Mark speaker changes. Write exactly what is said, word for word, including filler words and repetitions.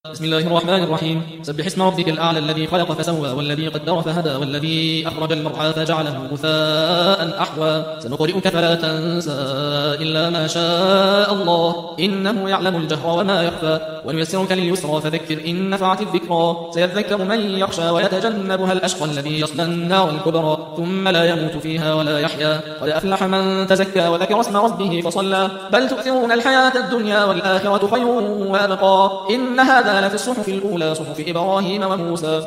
Speaker 1: بسم الله الرحمن الرحيم. سبح اسم ربك الأعلى الذي خلق فسوى والذي قدر فهدى والذي أخرج المرعى فجعله غثاء أحوى سنقرئك فلا تنسى إلا ما شاء الله إنه يعلم الجهر وما يخفى ونيسرك لليسرى فذكر إن نفعت الذكرى سيذكر من يخشى ويتجنبها الأشقى الذي يصلى النار الكبرى ثم لا يموت فيها ولا يحيا قد أفلح من تزكى وذكر اسم ربه فصلى بل تؤثرون الحياة الدنيا والآخرة خير وأبقى إن هذا لفي الصحف الأولى صحف إبراهيم وموسى.